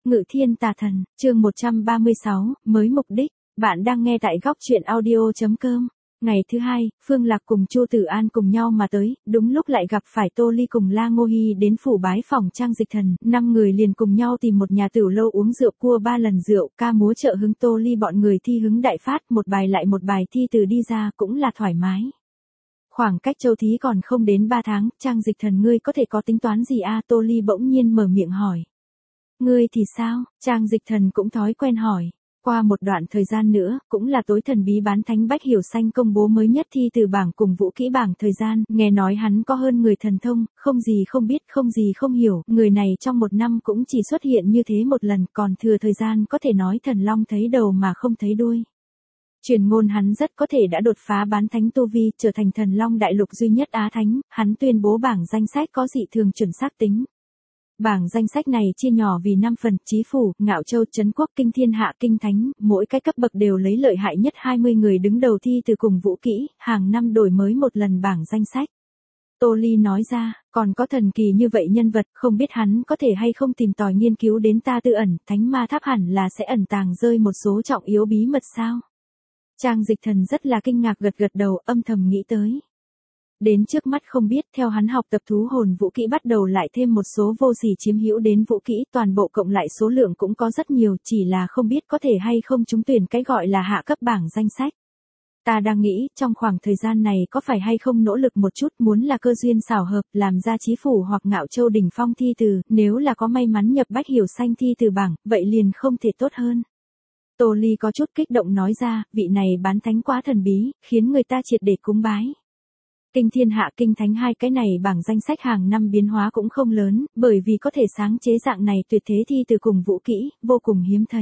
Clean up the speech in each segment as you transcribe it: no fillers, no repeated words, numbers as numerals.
Ngự thiên tà thần, chương 136, mới mục đích. Bạn đang nghe tại góc truyện audio.com. Ngày thứ hai, Phương Lạc cùng Chu Tử An cùng nhau mà tới, đúng lúc lại gặp phải Tô Ly cùng La Ngô Hi đến phủ bái phòng Trang Dịch Thần, 5 người liền cùng nhau tìm một nhà tửu lâu uống rượu cua 3 lần rượu, ca múa trợ hứng. Tô Ly bọn người thi hứng đại phát, một bài lại một bài thi từ đi ra cũng là thoải mái. Khoảng cách châu thí còn không đến 3 tháng, Trang Dịch Thần ngươi có thể có tính toán gì a? Tô Ly bỗng nhiên mở miệng hỏi. Ngươi thì sao? Trang Dịch Thần cũng thói quen hỏi. Qua một đoạn thời gian nữa, cũng là tối thần bí bán thánh Bách Hiểu Xanh công bố mới nhất thi từ bảng cùng vũ kỹ bảng thời gian, nghe nói hắn có hơn người thần thông, không gì không biết, không gì không hiểu, người này trong một năm cũng chỉ xuất hiện như thế một lần, còn thừa thời gian có thể nói thần long thấy đầu mà không thấy đuôi. Truyền ngôn hắn rất có thể đã đột phá bán thánh tu vi, trở thành thần long đại lục duy nhất Á Thánh, hắn tuyên bố bảng danh sách có dị thường chuẩn xác tính. Bảng danh sách này chia nhỏ vì 5 phần, Chí Phủ, Ngạo Châu, Trấn Quốc, Kinh Thiên Hạ, Kinh Thánh, mỗi cái cấp bậc đều lấy lợi hại nhất 20 người đứng đầu thi từ cùng vũ kỹ, hàng năm đổi mới một lần bảng danh sách. Tô Ly nói ra, còn có thần kỳ như vậy nhân vật, không biết hắn có thể hay không tìm tòi nghiên cứu đến ta tư ẩn, thánh ma tháp hẳn là sẽ ẩn tàng rơi một số trọng yếu bí mật sao? Trang Dịch Thần rất là kinh ngạc gật gật đầu, âm thầm nghĩ tới. Đến trước mắt không biết, theo hắn học tập thú hồn vũ kỹ bắt đầu lại thêm một số vô sỉ chiếm hữu đến vũ kỹ, toàn bộ cộng lại số lượng cũng có rất nhiều, chỉ là không biết có thể hay không trúng tuyển cái gọi là hạ cấp bảng danh sách. Ta đang nghĩ, trong khoảng thời gian này có phải hay không nỗ lực một chút, muốn là cơ duyên xảo hợp, làm ra Chí Phủ hoặc Ngạo Châu đỉnh phong thi từ, nếu là có may mắn nhập Bách Hiểu Xanh thi từ bảng, vậy liền không thể tốt hơn. Tô Ly có chút kích động nói ra, vị này bán thánh quá thần bí, khiến người ta triệt để cúng bái. Kinh Thiên Hạ, Kinh Thánh hai cái này bảng danh sách hàng năm biến hóa cũng không lớn, bởi vì có thể sáng chế dạng này tuyệt thế thi từ cùng vũ kỹ, vô cùng hiếm thấy.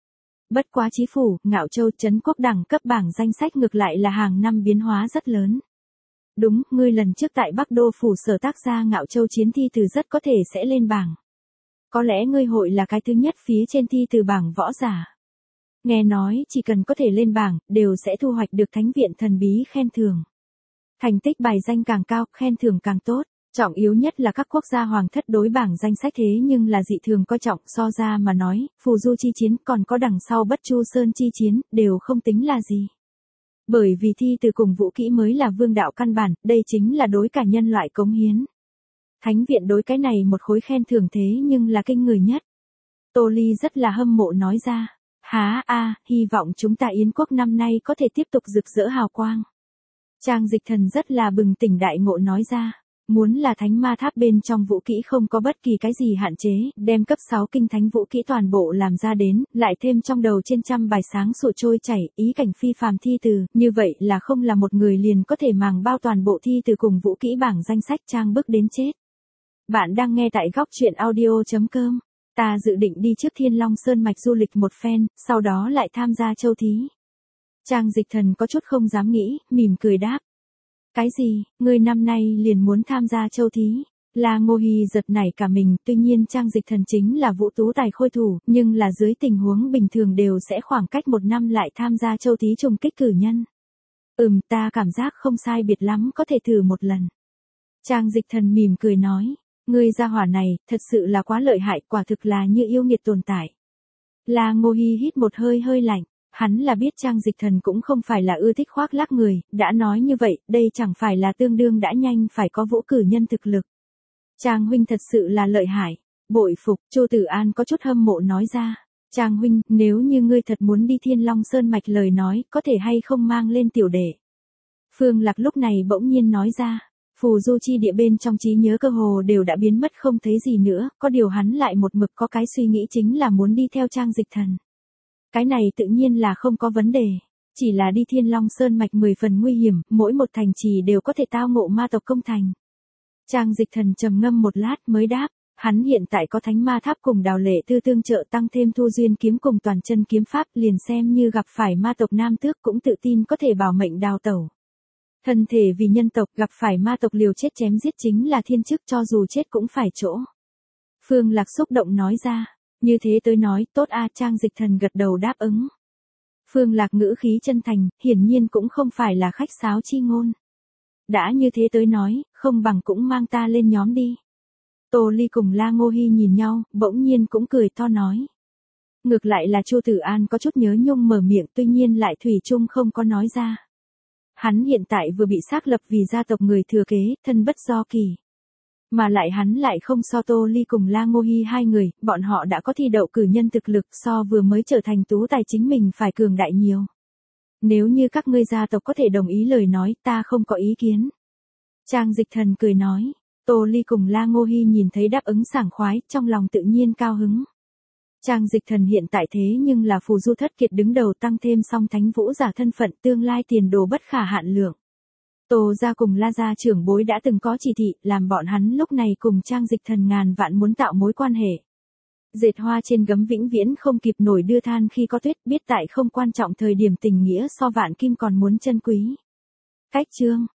Bất quá Chí Phủ, Ngạo Châu, Trấn Quốc đẳng cấp bảng danh sách ngược lại là hàng năm biến hóa rất lớn. Đúng, ngươi lần trước tại Bắc Đô phủ sở tác gia Ngạo Châu chiến thi từ rất có thể sẽ lên bảng. Có lẽ ngươi hội là cái thứ nhất phía trên thi từ bảng võ giả. Nghe nói, chỉ cần có thể lên bảng, đều sẽ thu hoạch được thánh viện thần bí khen thưởng. Thành tích bài danh càng cao, khen thưởng càng tốt. Trọng yếu nhất là các quốc gia hoàng thất đối bảng danh sách thế nhưng là dị thường coi trọng, so ra mà nói, Phù Du chi chiến còn có đằng sau Bất Chu Sơn chi chiến, đều không tính là gì. Bởi vì thi từ cùng vũ kỹ mới là vương đạo căn bản, đây chính là đối cả nhân loại cống hiến. Thánh viện đối cái này một khối khen thưởng thế nhưng là kinh người nhất. Tô Ly rất là hâm mộ nói ra. Há a, hy vọng chúng ta Yến quốc năm nay có thể tiếp tục rực rỡ hào quang. Trang Dịch Thần rất là bừng tỉnh đại ngộ nói ra, muốn là thánh ma tháp bên trong vũ kỹ không có bất kỳ cái gì hạn chế, đem cấp 6 kinh thánh vũ kỹ toàn bộ làm ra đến, lại thêm trong đầu trên trăm bài sáng sủa trôi chảy, ý cảnh phi phàm thi từ, như vậy là không là một người liền có thể màng bao toàn bộ thi từ cùng vũ kỹ bảng danh sách trang bức đến chết. Bạn đang nghe tại góc truyện audio.com. Ta dự định đi trước Thiên Long Sơn mạch du lịch một phen, sau đó lại tham gia châu thí. Trang Dịch Thần có chút không dám nghĩ, mỉm cười đáp. Cái gì, ngươi năm nay liền muốn tham gia châu thí? La Ngô Hi giật nảy cả mình, tuy nhiên Trang Dịch Thần chính là vũ tú tài khôi thủ, nhưng là dưới tình huống bình thường đều sẽ khoảng cách một năm lại tham gia châu thí trùng kích cử nhân. Ta cảm giác không sai biệt lắm, có thể thử một lần. Trang Dịch Thần mỉm cười nói. Ngươi gia hỏa này, thật sự là quá lợi hại, quả thực là như yêu nghiệt tồn tại. La Ngô Hi hít một hơi hơi lạnh, hắn là biết Trang Dịch Thần cũng không phải là ưa thích khoác lác người, đã nói như vậy, đây chẳng phải là tương đương đã nhanh phải có vũ cử nhân thực lực. Trang huynh thật sự là lợi hại, bội phục, Chu Tử An có chút hâm mộ nói ra. Trang huynh, nếu như ngươi thật muốn đi Thiên Long Sơn mạch lời nói, có thể hay không mang lên tiểu đệ. Phương Lạc lúc này bỗng nhiên nói ra. Phù Du chi địa bên trong trí nhớ cơ hồ đều đã biến mất không thấy gì nữa, có điều hắn lại một mực có cái suy nghĩ chính là muốn đi theo Trang Dịch Thần. Cái này tự nhiên là không có vấn đề, chỉ là đi Thiên Long Sơn mạch 10 phần nguy hiểm, mỗi một thành trì đều có thể tao ngộ ma tộc công thành. Trang Dịch Thần trầm ngâm một lát mới đáp, hắn hiện tại có thánh ma tháp cùng Đào Lệ Tư tương trợ tăng thêm Thu Duyên kiếm cùng toàn chân kiếm pháp, liền xem như gặp phải ma tộc nam tước cũng tự tin có thể bảo mệnh đào tẩu. Thân thể vì nhân tộc, gặp phải ma tộc liều chết chém giết chính là thiên chức, cho dù chết cũng phải chỗ. Phương Lạc xúc động nói ra, như thế tới nói, tốt a. Trang Dịch Thần gật đầu đáp ứng. Phương Lạc ngữ khí chân thành, hiển nhiên cũng không phải là khách sáo chi ngôn. Đã như thế tới nói, không bằng cũng mang ta lên nhóm đi. Tô Ly cùng La Ngô Hy nhìn nhau, bỗng nhiên cũng cười to nói. Ngược lại là Chu Tử An có chút nhớ nhung mở miệng, tuy nhiên lại thủy chung không có nói ra. Hắn hiện tại vừa bị xác lập vì gia tộc người thừa kế, thân bất do kỳ. Mà lại hắn lại không so Tô Ly cùng La Ngô Hy hai người, bọn họ đã có thi đậu cử nhân thực lực so vừa mới trở thành tú tài chính mình phải cường đại nhiều. Nếu như các ngươi gia tộc có thể đồng ý lời nói, ta không có ý kiến. Trang Dịch Thần cười nói. Tô Ly cùng La Ngô Hy nhìn thấy đáp ứng sảng khoái, trong lòng tự nhiên cao hứng. Trang Dịch Thần hiện tại thế nhưng là phù du thất kiệt đứng đầu, tăng thêm song thánh vũ giả thân phận, tương lai tiền đồ bất khả hạn lượng. Tô gia cùng La gia trưởng bối đã từng có chỉ thị, làm bọn hắn lúc này cùng Trang Dịch Thần ngàn vạn muốn tạo mối quan hệ. Dệt hoa trên gấm vĩnh viễn không kịp nổi đưa than khi có tuyết, biết tại không quan trọng thời điểm tình nghĩa so vạn kim còn muốn chân quý. Cách chương